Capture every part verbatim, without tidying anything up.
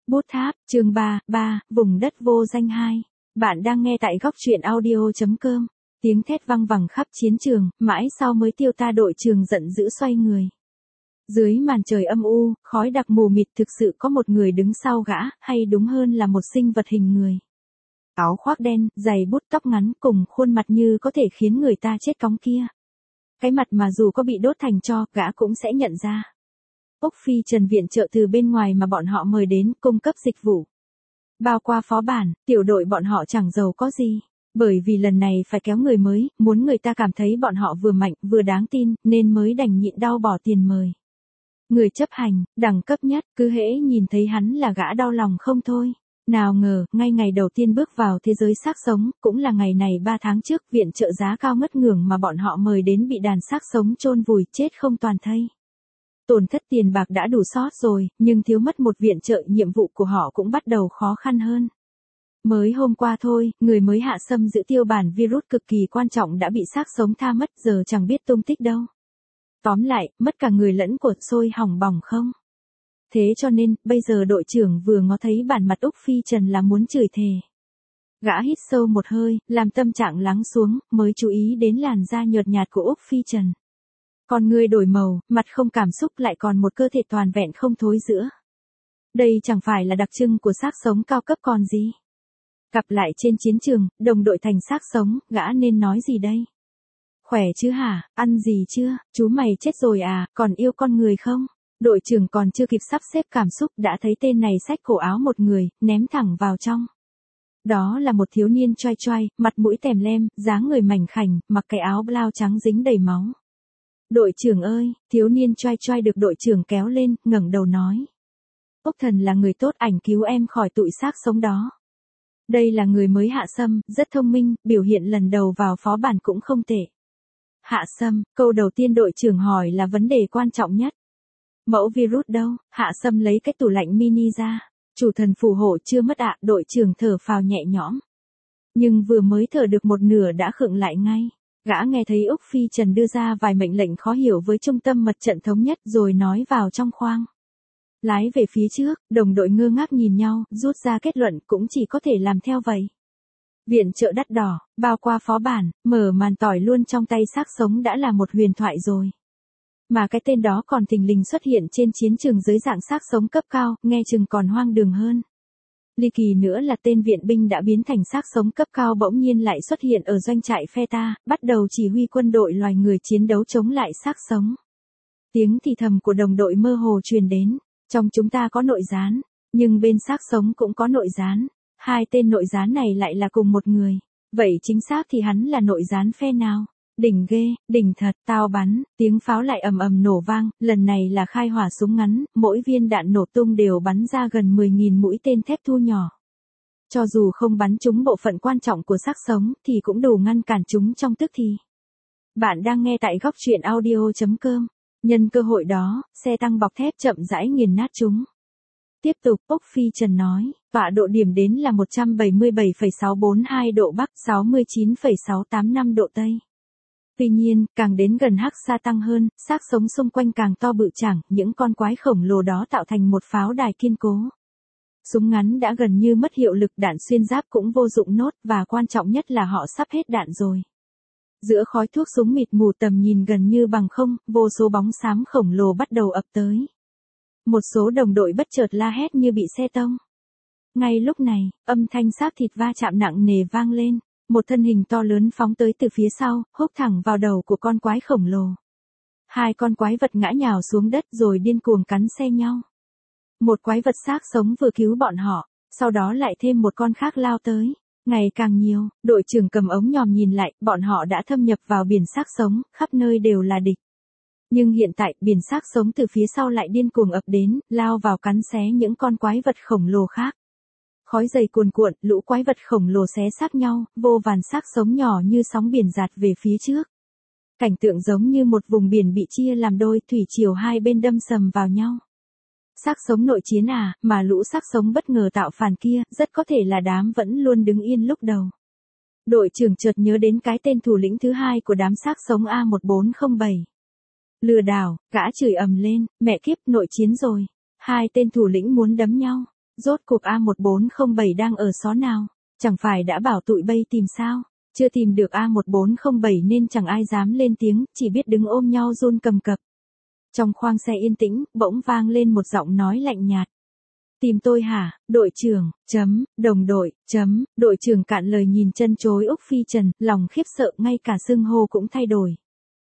Bút tháp, chương ba, ba, vùng đất vô danh hai. Bạn đang nghe tại góc truyện audio.com. Tiếng thét vang vẳng khắp chiến trường, mãi sau mới tiêu ta đội trường giận dữ xoay người. Dưới màn trời âm u, khói đặc mù mịt thực sự có một người đứng sau gã, hay đúng hơn là một sinh vật hình người. Áo khoác đen, giày bút tóc ngắn cùng khuôn mặt như có thể khiến người ta chết cóng kia. Cái mặt mà dù có bị đốt thành tro, gã cũng sẽ nhận ra. Úc Phi Trần viện trợ từ bên ngoài mà bọn họ mời đến cung cấp dịch vụ. Bao qua phó bản, tiểu đội bọn họ chẳng giàu có gì. Bởi vì lần này phải kéo người mới, muốn người ta cảm thấy bọn họ vừa mạnh vừa đáng tin, nên mới đành nhịn đau bỏ tiền mời. Người chấp hành, đẳng cấp nhất, cứ hễ nhìn thấy hắn là gã đau lòng không thôi. Nào ngờ, ngay ngày đầu tiên bước vào thế giới xác sống, cũng là ngày này ba tháng trước, viện trợ giá cao ngất ngưởng mà bọn họ mời đến bị đàn xác sống chôn vùi chết không toàn thây. Tổn thất tiền bạc đã đủ sót rồi, nhưng thiếu mất một viện trợ, nhiệm vụ của họ cũng bắt đầu khó khăn hơn. Mới hôm qua thôi, người mới hạ xâm giữ tiêu bản virus cực kỳ quan trọng đã bị xác sống tha mất, giờ chẳng biết tung tích đâu. Tóm lại, mất cả người lẫn của, sôi hỏng bỏng không. Thế cho nên, bây giờ đội trưởng vừa ngó thấy bản mặt Úc Phi Trần là muốn chửi thề. Gã hít sâu một hơi, làm tâm trạng lắng xuống, mới chú ý đến làn da nhợt nhạt của Úc Phi Trần. Con người đổi màu, mặt không cảm xúc lại còn một cơ thể toàn vẹn không thối rữa. Đây chẳng phải là đặc trưng của xác sống cao cấp còn gì. Gặp lại trên chiến trường, đồng đội thành xác sống, gã nên nói gì đây? Khỏe chứ hả, ăn gì chưa, chú mày chết rồi à, còn yêu con người không? Đội trưởng còn chưa kịp sắp xếp cảm xúc đã thấy tên này xách cổ áo một người, ném thẳng vào trong. Đó là một thiếu niên choai choai, mặt mũi tèm lem, dáng người mảnh khảnh, mặc cái áo blau trắng dính đầy máu. Đội trưởng ơi, thiếu niên choai choai được đội trưởng kéo lên, ngẩng đầu nói. Úc Thần là người tốt, ảnh cứu em khỏi tụi xác sống đó. Đây là người mới hạ xâm, rất thông minh, biểu hiện lần đầu vào phó bản cũng không tệ. Hạ xâm, câu đầu tiên đội trưởng hỏi là vấn đề quan trọng nhất. Mẫu virus đâu? Hạ xâm lấy cái tủ lạnh mini ra. Chủ thần phù hộ chưa mất ạ, đội trưởng thở phào nhẹ nhõm. Nhưng vừa mới thở được một nửa đã khựng lại ngay. Gã nghe thấy Úc Phi Trần đưa ra vài mệnh lệnh khó hiểu với trung tâm mật trận thống nhất rồi nói vào trong khoang. Lái về phía trước, đồng đội ngơ ngác nhìn nhau, rút ra kết luận cũng chỉ có thể làm theo vậy. Viện trợ đắt đỏ, bao qua phó bản, mở màn tỏi luôn trong tay xác sống đã là một huyền thoại rồi. Mà cái tên đó còn thình lình xuất hiện trên chiến trường dưới dạng xác sống cấp cao, nghe chừng còn hoang đường hơn. Ly kỳ nữa là tên viện binh đã biến thành xác sống cấp cao bỗng nhiên lại xuất hiện ở doanh trại phe ta, bắt đầu chỉ huy quân đội loài người chiến đấu chống lại xác sống. Tiếng thì thầm của đồng đội mơ hồ truyền đến, trong chúng ta có nội gián, nhưng bên xác sống cũng có nội gián, hai tên nội gián này lại là cùng một người, vậy chính xác thì hắn là nội gián phe nào? Đỉnh ghê, đỉnh thật, tao bắn, tiếng pháo lại ầm ầm nổ vang, lần này là khai hỏa súng ngắn, mỗi viên đạn nổ tung đều bắn ra gần mười nghìn mũi tên thép thu nhỏ. Cho dù không bắn trúng bộ phận quan trọng của xác sống, thì cũng đủ ngăn cản chúng trong tức thì. Bạn đang nghe tại góc truyện audio.com. Nhân cơ hội đó, xe tăng bọc thép chậm rãi nghiền nát chúng. Tiếp tục, Úc Phi Trần nói, tọa độ điểm đến là một trăm bảy mươi bảy phẩy sáu bốn hai độ Bắc, sáu mươi chín phẩy sáu tám năm độ Tây. Tuy nhiên, càng đến gần hắc sa tăng hơn, xác sống xung quanh càng to bự chảng, những con quái khổng lồ đó tạo thành một pháo đài kiên cố. Súng ngắn đã gần như mất hiệu lực, đạn xuyên giáp cũng vô dụng nốt, và quan trọng nhất là họ sắp hết đạn rồi. Giữa khói thuốc súng mịt mù tầm nhìn gần như bằng không, vô số bóng xám khổng lồ bắt đầu ập tới. Một số đồng đội bất chợt la hét như bị xe tông. Ngay lúc này, âm thanh xác thịt va chạm nặng nề vang lên. Một thân hình to lớn phóng tới từ phía sau, húc thẳng vào đầu của con quái khổng lồ. Hai con quái vật ngã nhào xuống đất rồi điên cuồng cắn xé nhau. Một quái vật xác sống vừa cứu bọn họ, sau đó lại thêm một con khác lao tới. Ngày càng nhiều, đội trưởng cầm ống nhòm nhìn lại, bọn họ đã thâm nhập vào biển xác sống, khắp nơi đều là địch. Nhưng hiện tại, biển xác sống từ phía sau lại điên cuồng ập đến, lao vào cắn xé những con quái vật khổng lồ khác. Khói dày cuồn cuộn, lũ quái vật khổng lồ xé xác nhau, vô vàn xác sống nhỏ như sóng biển dạt về phía trước. Cảnh tượng giống như một vùng biển bị chia làm đôi, thủy triều hai bên đâm sầm vào nhau. Xác sống nội chiến à, mà lũ xác sống bất ngờ tạo phản kia, rất có thể là đám vẫn luôn đứng yên lúc đầu. Đội trưởng chợt nhớ đến cái tên thủ lĩnh thứ hai của đám xác sống A một bốn không bảy. Lừa đảo, gã chửi ầm lên, mẹ kiếp, nội chiến rồi. Hai tên thủ lĩnh muốn đấm nhau. Rốt cuộc A một bốn không bảy đang ở xó nào? Chẳng phải đã bảo tụi bay tìm sao? Chưa tìm được A một bốn không bảy nên chẳng ai dám lên tiếng, chỉ biết đứng ôm nhau run cầm cập. Trong khoang xe yên tĩnh, bỗng vang lên một giọng nói lạnh nhạt. Tìm tôi hả, đội trưởng, chấm, đồng đội, chấm, đội trưởng cạn lời nhìn chân chối Úc Phi Trần, lòng khiếp sợ ngay cả xưng hô cũng thay đổi.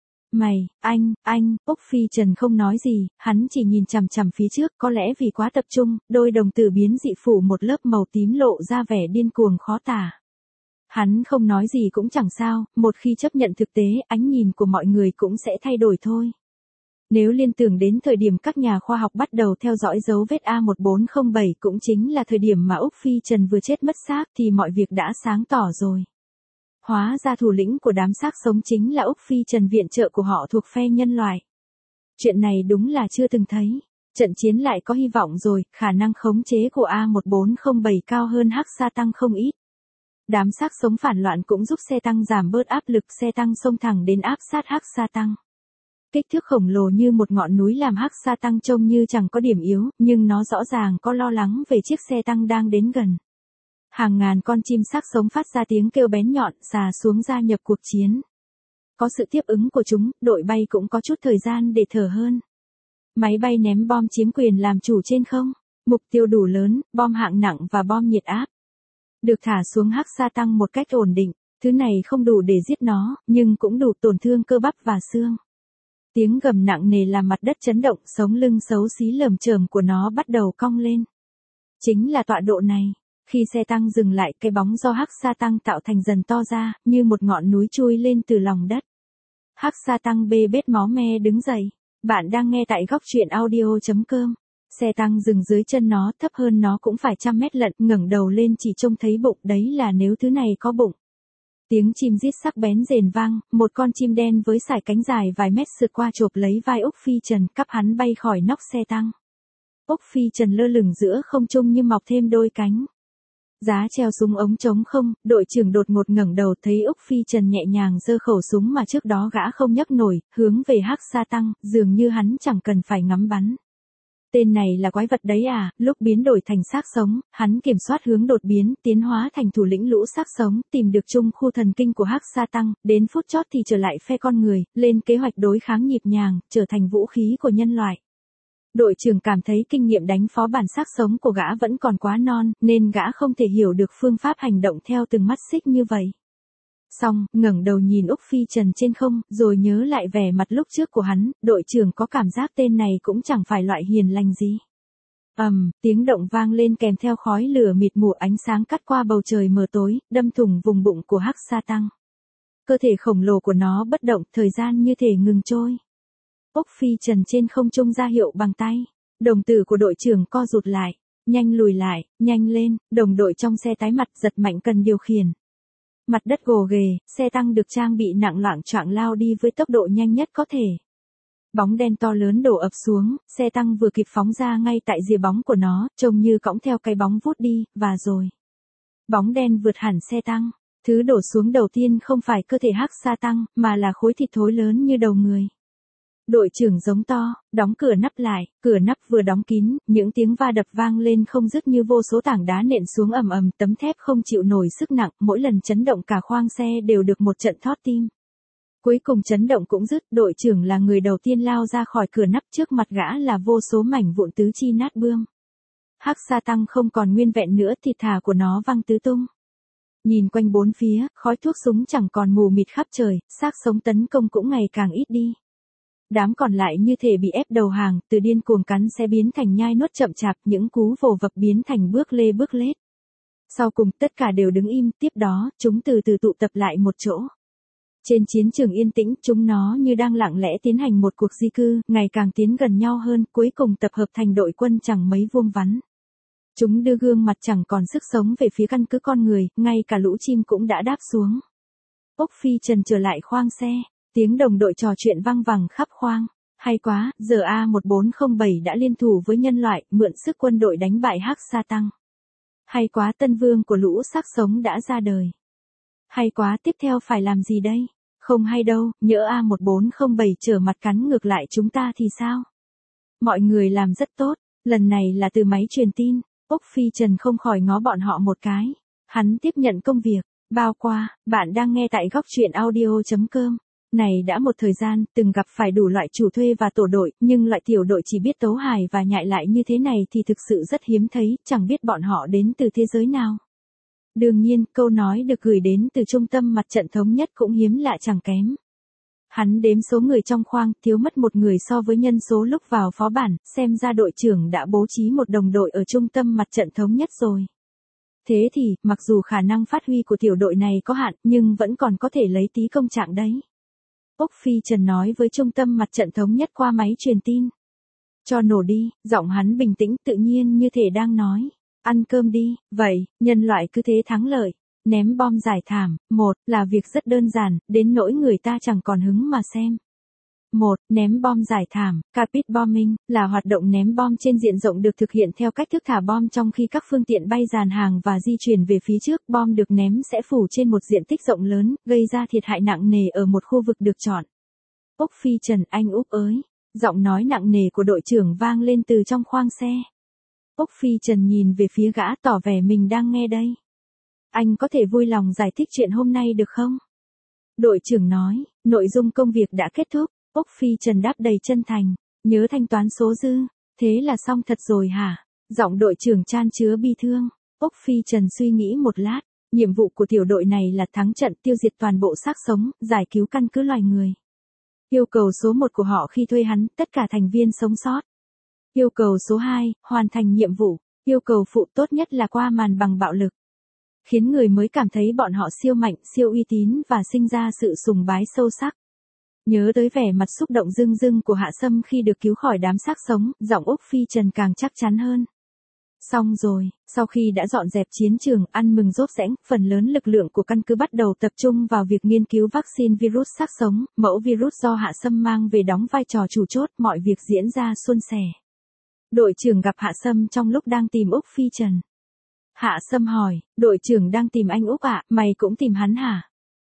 Mày, anh, anh, Úc Phi Trần không nói gì, hắn chỉ nhìn chằm chằm phía trước, có lẽ vì quá tập trung, đôi đồng tử biến dị phủ một lớp màu tím lộ ra vẻ điên cuồng khó tả. Hắn không nói gì cũng chẳng sao, một khi chấp nhận thực tế, ánh nhìn của mọi người cũng sẽ thay đổi thôi. Nếu liên tưởng đến thời điểm các nhà khoa học bắt đầu theo dõi dấu vết A một bốn không bảy cũng chính là thời điểm mà Úc Phi Trần vừa chết mất xác thì mọi việc đã sáng tỏ rồi. Hóa ra thủ lĩnh của đám xác sống chính là Úc Phi Trần, viện trợ của họ thuộc phe nhân loại. Chuyện này đúng là chưa từng thấy. Trận chiến lại có hy vọng rồi, khả năng khống chế của A một bốn không bảy cao hơn Hắc Sa Tăng không ít. Đám xác sống phản loạn cũng giúp xe tăng giảm bớt áp lực, xe tăng xông thẳng đến áp sát Hắc Sa Tăng. Kích thước khổng lồ như một ngọn núi làm Hắc Sa Tăng trông như chẳng có điểm yếu, nhưng nó rõ ràng có lo lắng về chiếc xe tăng đang đến gần. Hàng ngàn con chim xác sống phát ra tiếng kêu bén nhọn, xà xuống gia nhập cuộc chiến. Có sự tiếp ứng của chúng, đội bay cũng có chút thời gian để thở hơn. Máy bay ném bom chiếm quyền làm chủ trên không, mục tiêu đủ lớn, bom hạng nặng và bom nhiệt áp. Được thả xuống Hắc Sa Tăng một cách ổn định, thứ này không đủ để giết nó, nhưng cũng đủ tổn thương cơ bắp và xương. Tiếng gầm nặng nề làm mặt đất chấn động, sống lưng xấu xí lởm chởm của nó bắt đầu cong lên. Chính là tọa độ này. Khi xe tăng dừng lại, cái bóng do Hắc Sa Tăng tạo thành dần to ra, như một ngọn núi chui lên từ lòng đất. Hắc Sa Tăng bê bết máu me đứng dậy. Bạn đang nghe tại góc truyện audio chấm com. Xe tăng dừng dưới chân nó, thấp hơn nó cũng phải trăm mét lận, ngẩng đầu lên chỉ trông thấy bụng, đấy là nếu thứ này có bụng. Tiếng chim rít sắc bén rền vang, một con chim đen với sải cánh dài vài mét sượt qua chộp lấy vai Úc Phi Trần, cắp hắn bay khỏi nóc xe tăng. Úc Phi Trần lơ lửng giữa không trung như mọc thêm đôi cánh. Giá treo súng ống trống không, đội trưởng đột ngột ngẩng đầu thấy Úc Phi Trần nhẹ nhàng giơ khẩu súng mà trước đó gã không nhấc nổi, hướng về Hắc Sa Tăng, dường như hắn chẳng cần phải ngắm bắn. Tên này là quái vật đấy à, lúc biến đổi thành xác sống, hắn kiểm soát hướng đột biến, tiến hóa thành thủ lĩnh lũ xác sống, tìm được chung khu thần kinh của Hắc Sa Tăng, đến phút chót thì trở lại phe con người, lên kế hoạch đối kháng nhịp nhàng, trở thành vũ khí của nhân loại. Đội trưởng cảm thấy kinh nghiệm đánh phó bản xác sống của gã vẫn còn quá non, nên gã không thể hiểu được phương pháp hành động theo từng mắt xích như vậy. Xong, ngẩng đầu nhìn Úc Phi Trần trên không, rồi nhớ lại vẻ mặt lúc trước của hắn, đội trưởng có cảm giác tên này cũng chẳng phải loại hiền lành gì. Ầm, um, tiếng động vang lên kèm theo khói lửa mịt mù, ánh sáng cắt qua bầu trời mờ tối, đâm thủng vùng bụng của Hắc Sa Tăng. Cơ thể khổng lồ của nó bất động, thời gian như thể ngừng trôi. Úc Phi Trần trên không trung ra hiệu bằng tay. Đồng tử của đội trưởng co rụt lại. Nhanh lùi lại, nhanh lên, đồng đội trong xe tái mặt giật mạnh cần điều khiển. Mặt đất gồ ghề, xe tăng được trang bị nặng loạng choạng lao đi với tốc độ nhanh nhất có thể. Bóng đen to lớn đổ ập xuống, xe tăng vừa kịp phóng ra ngay tại rìa bóng của nó, trông như cõng theo cái bóng vút đi, và rồi. Bóng đen vượt hẳn xe tăng. Thứ đổ xuống đầu tiên không phải cơ thể Hắc Sa Tăng, mà là khối thịt thối lớn như đầu người. Đội trưởng giống to, đóng cửa nắp lại, cửa nắp vừa đóng kín, những tiếng va đập vang lên không dứt như vô số tảng đá nện xuống ầm ầm, tấm thép không chịu nổi sức nặng, mỗi lần chấn động cả khoang xe đều được một trận thót tim. Cuối cùng chấn động cũng dứt, đội trưởng là người đầu tiên lao ra khỏi cửa nắp, trước mặt gã là vô số mảnh vụn tứ chi nát bươm. Hắc Sa Tăng không còn nguyên vẹn nữa, thịt thà của nó văng tứ tung. Nhìn quanh bốn phía, khói thuốc súng chẳng còn mù mịt khắp trời, xác sống tấn công cũng ngày càng ít đi. Đám còn lại như thể bị ép đầu hàng, từ điên cuồng cắn sẽ biến thành nhai nuốt chậm chạp, những cú vồ vập biến thành bước lê bước lết. Sau cùng tất cả đều đứng im, tiếp đó, chúng từ từ tụ tập lại một chỗ. Trên chiến trường yên tĩnh, chúng nó như đang lặng lẽ tiến hành một cuộc di cư, ngày càng tiến gần nhau hơn, cuối cùng tập hợp thành đội quân chẳng mấy vuông vắn. Chúng đưa gương mặt chẳng còn sức sống về phía căn cứ con người, ngay cả lũ chim cũng đã đáp xuống. Úc Phi Trần trở lại khoang xe. Tiếng đồng đội trò chuyện vang vẳng khắp khoang. Hay quá, giờ A một bốn không bảy đã liên thủ với nhân loại, mượn sức quân đội đánh bại Hắc Sa Tăng. Hay quá, tân vương của lũ xác sống đã ra đời. Hay quá, tiếp theo phải làm gì đây? Không hay đâu, nhỡ A một bốn không bảy trở mặt cắn ngược lại chúng ta thì sao? Mọi người làm rất tốt, lần này là từ máy truyền tin. Úc Phi Trần không khỏi ngó bọn họ một cái. Hắn tiếp nhận công việc. Bao qua, bạn đang nghe tại góc truyện audio.com. Này đã một thời gian, từng gặp phải đủ loại chủ thuê và tổ đội, nhưng loại tiểu đội chỉ biết tấu hài và nhại lại như thế này thì thực sự rất hiếm thấy, chẳng biết bọn họ đến từ thế giới nào. Đương nhiên, câu nói được gửi đến từ trung tâm mặt trận thống nhất cũng hiếm lạ chẳng kém. Hắn đếm số người trong khoang, thiếu mất một người so với nhân số lúc vào phó bản, xem ra đội trưởng đã bố trí một đồng đội ở trung tâm mặt trận thống nhất rồi. Thế thì, mặc dù khả năng phát huy của tiểu đội này có hạn, nhưng vẫn còn có thể lấy tí công trạng đấy. Úc Phi Trần nói với trung tâm mặt trận thống nhất qua máy truyền tin. Cho nổ đi, giọng hắn bình tĩnh tự nhiên như thể đang nói. Ăn cơm đi, vậy, nhân loại cứ thế thắng lợi. Ném bom giải thảm, một, là việc rất đơn giản, đến nỗi người ta chẳng còn hứng mà xem. Một, ném bom giải thảm, carpet bombing, là hoạt động ném bom trên diện rộng được thực hiện theo cách thức thả bom trong khi các phương tiện bay dàn hàng và di chuyển về phía trước. Bom được ném sẽ phủ trên một diện tích rộng lớn, gây ra thiệt hại nặng nề ở một khu vực được chọn. Úc Phi Trần, anh Úc ơi, giọng nói nặng nề của đội trưởng vang lên từ trong khoang xe. Úc Phi Trần nhìn về phía gã tỏ vẻ mình đang nghe đây. Anh có thể vui lòng giải thích chuyện hôm nay được không? Đội trưởng nói, nội dung công việc đã kết thúc. Úc Phi Trần đáp đầy chân thành, nhớ thanh toán số dư, thế là xong thật rồi hả? Giọng đội trưởng chan chứa bi thương. Úc Phi Trần suy nghĩ một lát, nhiệm vụ của tiểu đội này là thắng trận tiêu diệt toàn bộ xác sống, giải cứu căn cứ loài người. Yêu cầu số một của họ khi thuê hắn, tất cả thành viên sống sót. Yêu cầu số hai, hoàn thành nhiệm vụ. Yêu cầu phụ tốt nhất là qua màn bằng bạo lực. Khiến người mới cảm thấy bọn họ siêu mạnh, siêu uy tín và sinh ra sự sùng bái sâu sắc. Nhớ tới vẻ mặt xúc động rưng rưng của Hạ Sâm khi được cứu khỏi đám xác sống, giọng Úc Phi Trần càng chắc chắn hơn. Xong rồi, sau khi đã dọn dẹp chiến trường, ăn mừng rốp rẽng, phần lớn lực lượng của căn cứ bắt đầu tập trung vào việc nghiên cứu vaccine virus xác sống, mẫu virus do Hạ Sâm mang về đóng vai trò chủ chốt, mọi việc diễn ra suôn sẻ. Đội trưởng gặp Hạ Sâm trong lúc đang tìm Úc Phi Trần. Hạ Sâm hỏi, đội trưởng đang tìm anh Úc ạ, mày cũng tìm hắn hả?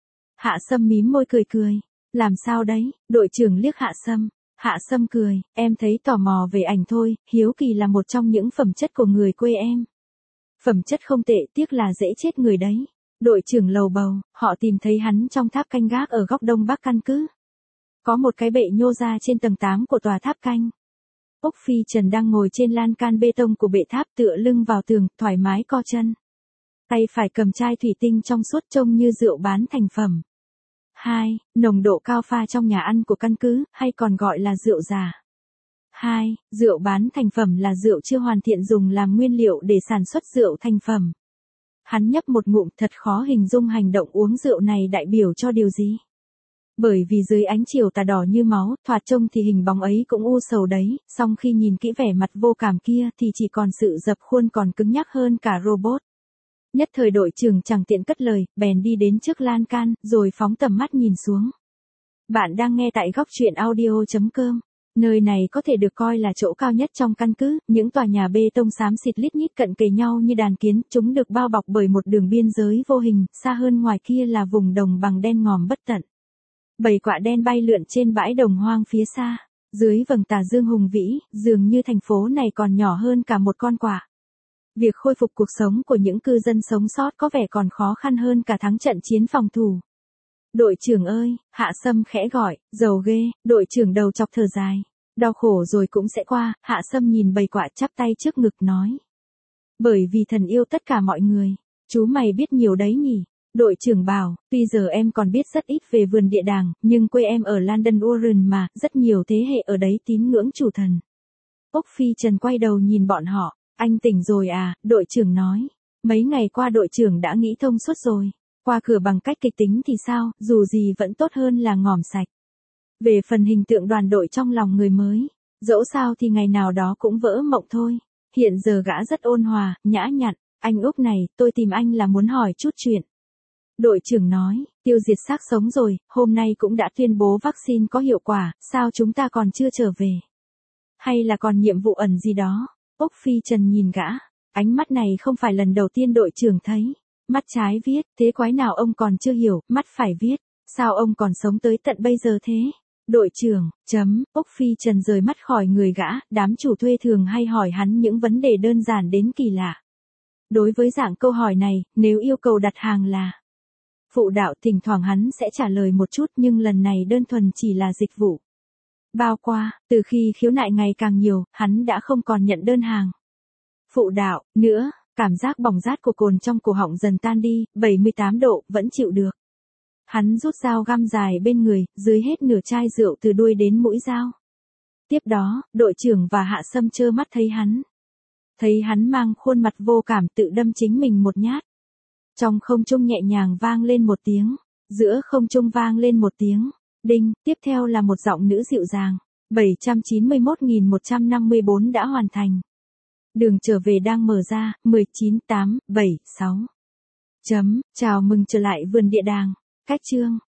Hạ Sâm mím môi cười cười. Làm sao đấy? Đội trưởng liếc Hạ Sâm. Hạ Sâm cười, em thấy tò mò về ảnh thôi, hiếu kỳ là một trong những phẩm chất của người quê em. Phẩm chất không tệ, tiếc là dễ chết người đấy. Đội trưởng lầu bầu, họ tìm thấy hắn trong tháp canh gác ở góc đông bắc căn cứ. Có một cái bệ nhô ra trên tầng tám của tòa tháp canh. Úc Phi Trần đang ngồi trên lan can bê tông của bệ tháp tựa lưng vào tường, thoải mái co chân. Tay phải cầm chai thủy tinh trong suốt trông như rượu bán thành phẩm. hai. Nồng độ cao pha trong nhà ăn của căn cứ, hay còn gọi là rượu già. hai. Rượu bán thành phẩm là rượu chưa hoàn thiện dùng làm nguyên liệu để sản xuất rượu thành phẩm. Hắn nhấp một ngụm, thật khó hình dung hành động uống rượu này đại biểu cho điều gì. Bởi vì dưới ánh chiều tà đỏ như máu, thoạt trông thì hình bóng ấy cũng u sầu đấy, song khi nhìn kỹ vẻ mặt vô cảm kia thì chỉ còn sự dập khuôn còn cứng nhắc hơn cả robot. Nhất thời đội trưởng chẳng tiện cất lời, bèn đi đến trước lan can, rồi phóng tầm mắt nhìn xuống. Bạn đang nghe tại góc truyện audio.com. Nơi này có thể được coi là chỗ cao nhất trong căn cứ, những tòa nhà bê tông xám xịt lít nhít cận kề nhau như đàn kiến, chúng được bao bọc bởi một đường biên giới vô hình, xa hơn ngoài kia là vùng đồng bằng đen ngòm bất tận. Bầy quạ đen bay lượn trên bãi đồng hoang phía xa, dưới vầng tà dương hùng vĩ, dường như thành phố này còn nhỏ hơn cả một con quạ. Việc khôi phục cuộc sống của những cư dân sống sót có vẻ còn khó khăn hơn cả thắng trận chiến phòng thủ. Đội trưởng ơi, Hạ Sâm khẽ gọi, giàu ghê, đội trưởng đầu chọc thở dài. Đau khổ rồi cũng sẽ qua, Hạ Sâm nhìn bầy quạ chắp tay trước ngực nói. Bởi vì thần yêu tất cả mọi người, chú mày biết nhiều đấy nhỉ. Đội trưởng bảo, tuy giờ em còn biết rất ít về vườn địa đàng, nhưng quê em ở London Warren mà, rất nhiều thế hệ ở đấy tín ngưỡng chủ thần. Úc Phi Trần quay đầu nhìn bọn họ. Anh tỉnh rồi à, đội trưởng nói. Mấy ngày qua đội trưởng đã nghĩ thông suốt rồi. Qua cửa bằng cách kịch tính thì sao, dù gì vẫn tốt hơn là ngòm sạch. Về phần hình tượng đoàn đội trong lòng người mới, dẫu sao thì ngày nào đó cũng vỡ mộng thôi. Hiện giờ gã rất ôn hòa, nhã nhặn. Anh Úc này, tôi tìm anh là muốn hỏi chút chuyện. Đội trưởng nói, tiêu diệt xác sống rồi, hôm nay cũng đã tuyên bố vaccine có hiệu quả, sao chúng ta còn chưa trở về? Hay là còn nhiệm vụ ẩn gì đó? Úc Phi Trần nhìn gã, ánh mắt này không phải lần đầu tiên đội trưởng thấy. Mắt trái viết, thế quái nào ông còn chưa hiểu, mắt phải viết, sao ông còn sống tới tận bây giờ thế? Đội trưởng, chấm, Úc Phi Trần rời mắt khỏi người gã, đám chủ thuê thường hay hỏi hắn những vấn đề đơn giản đến kỳ lạ. Đối với dạng câu hỏi này, nếu yêu cầu đặt hàng là phụ đạo, thỉnh thoảng hắn sẽ trả lời một chút, nhưng lần này đơn thuần chỉ là dịch vụ. Bao qua, từ khi khiếu nại ngày càng nhiều, hắn đã không còn nhận đơn hàng phụ đạo nữa, cảm giác bỏng rát của cồn trong cổ họng dần tan đi, bảy mươi tám độ, vẫn chịu được. Hắn rút dao găm dài bên người, dưới hết nửa chai rượu từ đuôi đến mũi dao. Tiếp đó, đội trưởng và Hạ Sâm trơ mắt thấy hắn. Thấy hắn mang khuôn mặt vô cảm tự đâm chính mình một nhát. Trong không trung nhẹ nhàng vang lên một tiếng, giữa không trung vang lên một tiếng, đinh, tiếp theo là một giọng nữ dịu dàng. bảy trăm chín mươi mốt nghìn một trăm năm mươi bốn đã hoàn thành. Đường trở về đang mở ra, mười chín, tám, bảy, sáu. Chấm, chào mừng trở lại vườn địa đàng. Cách chương.